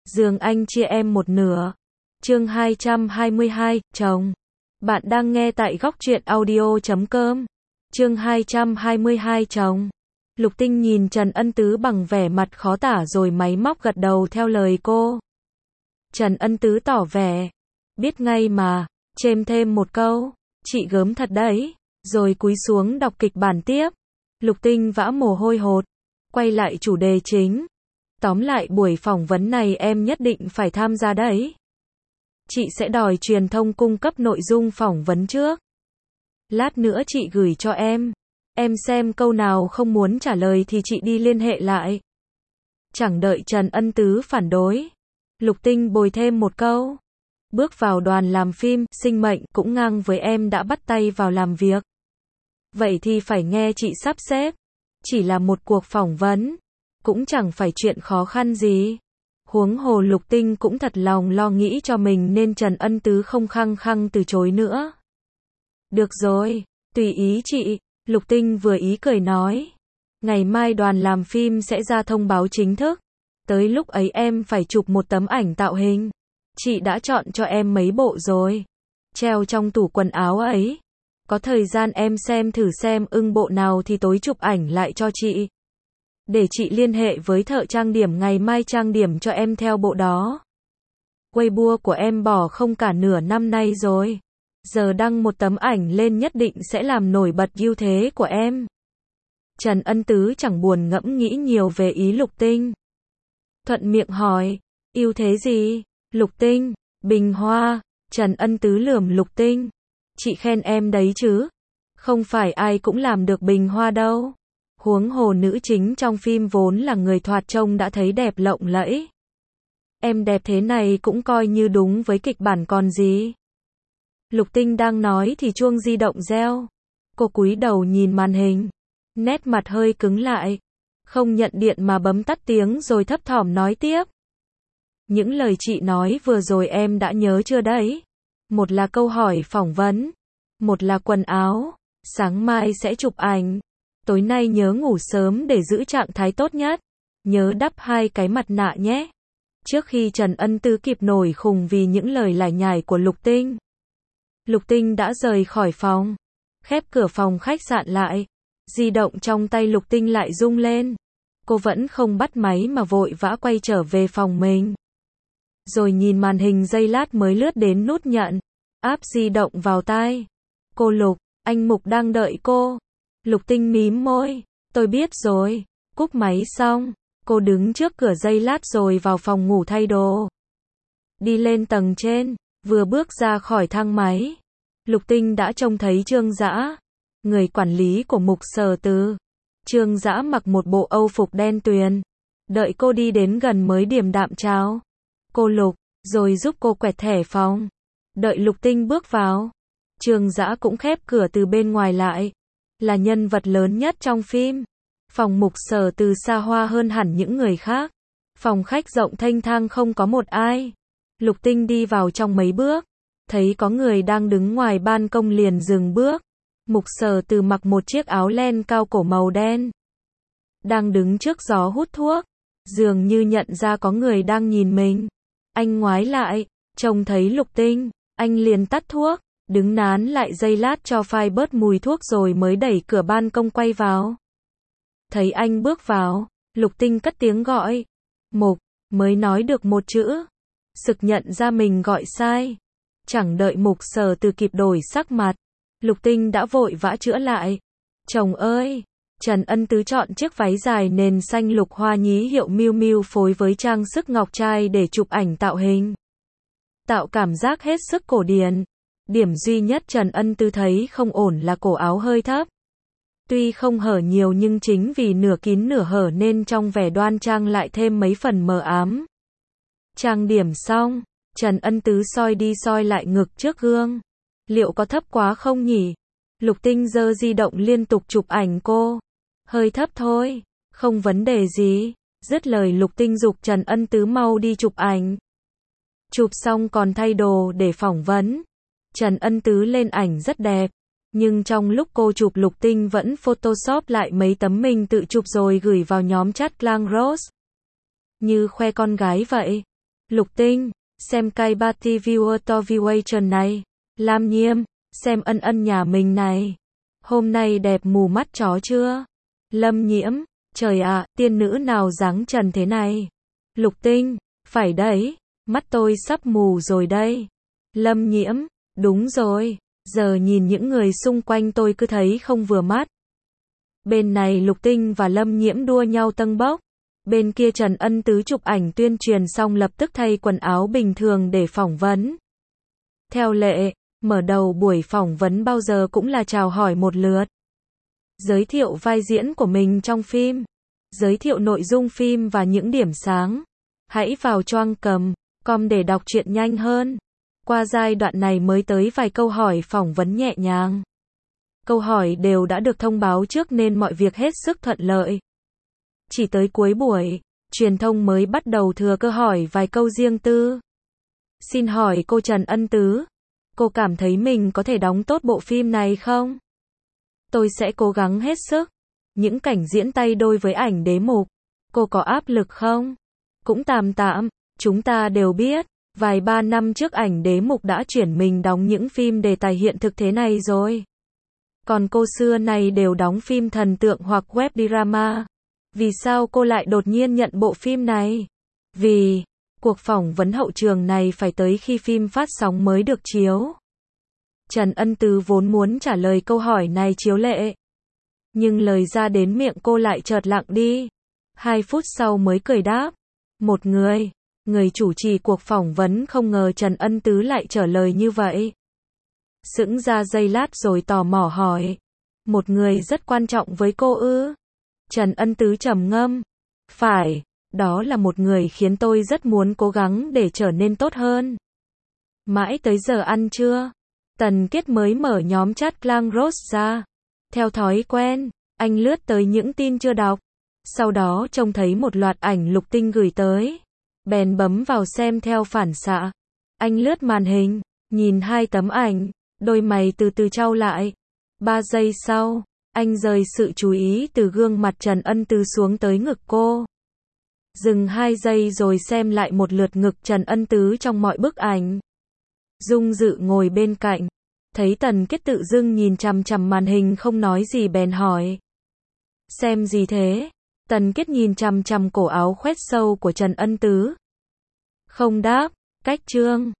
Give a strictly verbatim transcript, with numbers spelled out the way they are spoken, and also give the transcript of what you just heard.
giường anh chia em một nửa. Chương hai trăm hai mươi hai, chồng. Bạn đang nghe tại góc truyện audio chấm com. Chương hai trăm hai mươi hai, chồng. Lục Tinh nhìn Trần Ân Tứ bằng vẻ mặt khó tả rồi máy móc gật đầu theo lời cô. Trần Ân Tứ tỏ vẻ, biết ngay mà, chêm thêm một câu, chị gớm thật đấy, rồi cúi xuống đọc kịch bản tiếp. Lục Tinh vã mồ hôi hột, quay lại chủ đề chính. Tóm lại buổi phỏng vấn này em nhất định phải tham gia đấy. Chị sẽ đòi truyền thông cung cấp nội dung phỏng vấn trước. Lát nữa chị gửi cho em. Em xem câu nào không muốn trả lời thì chị đi liên hệ lại. Chẳng đợi Trần Ân Tứ phản đối, Lục Tinh bồi thêm một câu. Bước vào đoàn làm phim, sinh mệnh cũng ngang với em đã bắt tay vào làm việc. Vậy thì phải nghe chị sắp xếp. Chỉ là một cuộc phỏng vấn, cũng chẳng phải chuyện khó khăn gì. Huống hồ Lục Tinh cũng thật lòng lo nghĩ cho mình nên Trần Ân Tứ không khăng khăng từ chối nữa. Được rồi, tùy ý chị, Lục Tinh vừa ý cười nói. Ngày mai đoàn làm phim sẽ ra thông báo chính thức. Tới lúc ấy em phải chụp một tấm ảnh tạo hình. Chị đã chọn cho em mấy bộ rồi. Treo trong tủ quần áo ấy. Có thời gian em xem thử xem ưng bộ nào thì tối chụp ảnh lại cho chị. Để chị liên hệ với thợ trang điểm ngày mai trang điểm cho em theo bộ đó. Weibo của em bỏ không cả nửa năm nay rồi. Giờ đăng một tấm ảnh lên nhất định sẽ làm nổi bật ưu thế của em. Trần Ân Tứ chẳng buồn ngẫm nghĩ nhiều về ý Lục Tinh. Thuận miệng hỏi, ưu thế gì? Lục Tinh, bình hoa. Trần Ân Tứ lườm Lục Tinh. Chị khen em đấy chứ. Không phải ai cũng làm được bình hoa đâu. Huống hồ nữ chính trong phim vốn là người thoạt trông đã thấy đẹp lộng lẫy. Em đẹp thế này cũng coi như đúng với kịch bản còn gì. Lục Tinh đang nói thì chuông di động reo. Cô cúi đầu nhìn màn hình. Nét mặt hơi cứng lại. Không nhận điện mà bấm tắt tiếng rồi thấp thỏm nói tiếp. Những lời chị nói vừa rồi em đã nhớ chưa đấy? Một là câu hỏi phỏng vấn. Một là quần áo. Sáng mai sẽ chụp ảnh. Tối nay nhớ ngủ sớm để giữ trạng thái tốt nhất. Nhớ đắp hai cái mặt nạ nhé. Trước khi Trần Ân Tứ kịp nổi khùng vì những lời lải nhải của Lục Tinh. Lục Tinh đã rời khỏi phòng. Khép cửa phòng khách sạn lại. Di động trong tay Lục Tinh lại rung lên. Cô vẫn không bắt máy mà vội vã quay trở về phòng mình. Rồi nhìn màn hình giây lát mới lướt đến nút nhận. Áp di động vào tai. Cô Lục, anh Mục đang đợi cô. Lục Tinh mím môi. Tôi biết rồi. Cúp máy xong. Cô đứng trước cửa giây lát rồi vào phòng ngủ thay đồ. Đi lên tầng trên. Vừa bước ra khỏi thang máy. Lục Tinh đã trông thấy Trương Dã. Người quản lý của Mục Sở Từ. Trương Dã mặc một bộ âu phục đen tuyền. Đợi cô đi đến gần mới điềm đạm chào. Cô Lục. Rồi giúp cô quẹt thẻ phòng. Đợi Lục Tinh bước vào. Trương Dã cũng khép cửa từ bên ngoài lại. Là nhân vật lớn nhất trong phim. Phòng Mục Sở Từ xa hoa hơn hẳn những người khác. Phòng khách rộng thênh thang không có một ai. Lục Tinh đi vào trong mấy bước. Thấy có người đang đứng ngoài ban công liền dừng bước. Mục Sở Từ mặc một chiếc áo len cao cổ màu đen. Đang đứng trước gió hút thuốc. Dường như nhận ra có người đang nhìn mình. Anh ngoái lại, trông thấy Lục Tinh. Anh liền tắt thuốc. Đứng nán lại giây lát cho phai bớt mùi thuốc rồi mới đẩy cửa ban công quay vào. Thấy anh bước vào, Lục Tinh cất tiếng gọi. Mục, mới nói được một chữ. Sực nhận ra mình gọi sai. Chẳng đợi Mục Sở Từ kịp đổi sắc mặt. Lục Tinh đã vội vã chữa lại. Chồng ơi! Trần Ân Tứ chọn chiếc váy dài nền xanh lục hoa nhí hiệu Miu Miu phối với trang sức ngọc trai để chụp ảnh tạo hình. Tạo cảm giác hết sức cổ điển. Điểm duy nhất Trần Ân Tứ thấy không ổn là cổ áo hơi thấp. Tuy không hở nhiều nhưng chính vì nửa kín nửa hở nên trong vẻ đoan trang lại thêm mấy phần mờ ám. Trang điểm xong, Trần Ân Tứ soi đi soi lại ngực trước gương. Liệu có thấp quá không nhỉ? Lục Tinh giơ di động liên tục chụp ảnh cô. Hơi thấp thôi, không vấn đề gì. Dứt lời Lục Tinh giục Trần Ân Tứ mau đi chụp ảnh. Chụp xong còn thay đồ để phỏng vấn. Trần Ân Tứ lên ảnh rất đẹp. Nhưng trong lúc cô chụp Lục Tinh vẫn photoshop lại mấy tấm mình tự chụp rồi gửi vào nhóm chat Clang Rose. Như khoe con gái vậy. Lục Tinh, xem cái party viewer to viewation này. Lam Nhiêm, xem ân ân nhà mình này. Hôm nay đẹp mù mắt chó chưa? Lâm Nhiễm, trời ạ, tiên nữ nào dáng trần thế này? Lục Tinh, phải đấy, mắt tôi sắp mù rồi đây. Lâm Nhiễm, đúng rồi, giờ nhìn những người xung quanh tôi cứ thấy không vừa mắt. Bên này Lục Tinh và Lâm Nhiễm đua nhau tâng bốc. Bên kia Trần Ân Tứ chụp ảnh tuyên truyền xong lập tức thay quần áo bình thường để phỏng vấn. Theo lệ, mở đầu buổi phỏng vấn bao giờ cũng là chào hỏi một lượt. Giới thiệu vai diễn của mình trong phim. Giới thiệu nội dung phim và những điểm sáng. Hãy vào choang cầm com để đọc truyện nhanh hơn. Qua giai đoạn này mới tới vài câu hỏi phỏng vấn nhẹ nhàng. Câu hỏi đều đã được thông báo trước nên mọi việc hết sức thuận lợi. Chỉ tới cuối buổi, truyền thông mới bắt đầu thừa cơ hỏi vài câu riêng tư. Xin hỏi cô Trần Ân Tứ, cô cảm thấy mình có thể đóng tốt bộ phim này không? Tôi sẽ cố gắng hết sức. Những cảnh diễn tay đôi với ảnh đế mục, cô có áp lực không? Cũng tạm tạm, chúng ta đều biết, vài ba năm trước ảnh đế mục đã chuyển mình đóng những phim đề tài hiện thực thế này rồi. Còn cô xưa này đều đóng phim thần tượng hoặc web drama. Vì sao cô lại đột nhiên nhận bộ phim này? Vì, cuộc phỏng vấn hậu trường này phải tới khi phim phát sóng mới được chiếu. Trần Ân Tứ vốn muốn trả lời câu hỏi này chiếu lệ. Nhưng lời ra đến miệng cô lại chợt lặng đi. Hai phút sau mới cười đáp. Một người, người chủ trì cuộc phỏng vấn không ngờ Trần Ân Tứ lại trả lời như vậy. Sững ra giây lát rồi tò mò hỏi. Một người rất quan trọng với cô ư? Trần Ân Tứ trầm ngâm. Phải, đó là một người khiến tôi rất muốn cố gắng để trở nên tốt hơn. Mãi tới giờ ăn trưa, Tần Kiết mới mở nhóm chat Clang Rose ra. Theo thói quen, anh lướt tới những tin chưa đọc. Sau đó trông thấy một loạt ảnh Lục Tinh gửi tới. Bèn bấm vào xem theo phản xạ. Anh lướt màn hình, nhìn hai tấm ảnh, đôi mày từ từ chau lại. Ba giây sau, anh rời sự chú ý từ gương mặt Trần Ân Tứ xuống tới ngực cô. Dừng hai giây rồi xem lại một lượt ngực Trần Ân Tứ trong mọi bức ảnh. Dung Dự ngồi bên cạnh, thấy Tần Kiết tự dưng nhìn chằm chằm màn hình không nói gì bèn hỏi. Xem gì thế? Tần Kiết nhìn chằm chằm cổ áo khoét sâu của Trần Ân Tứ. Không đáp, cách trương.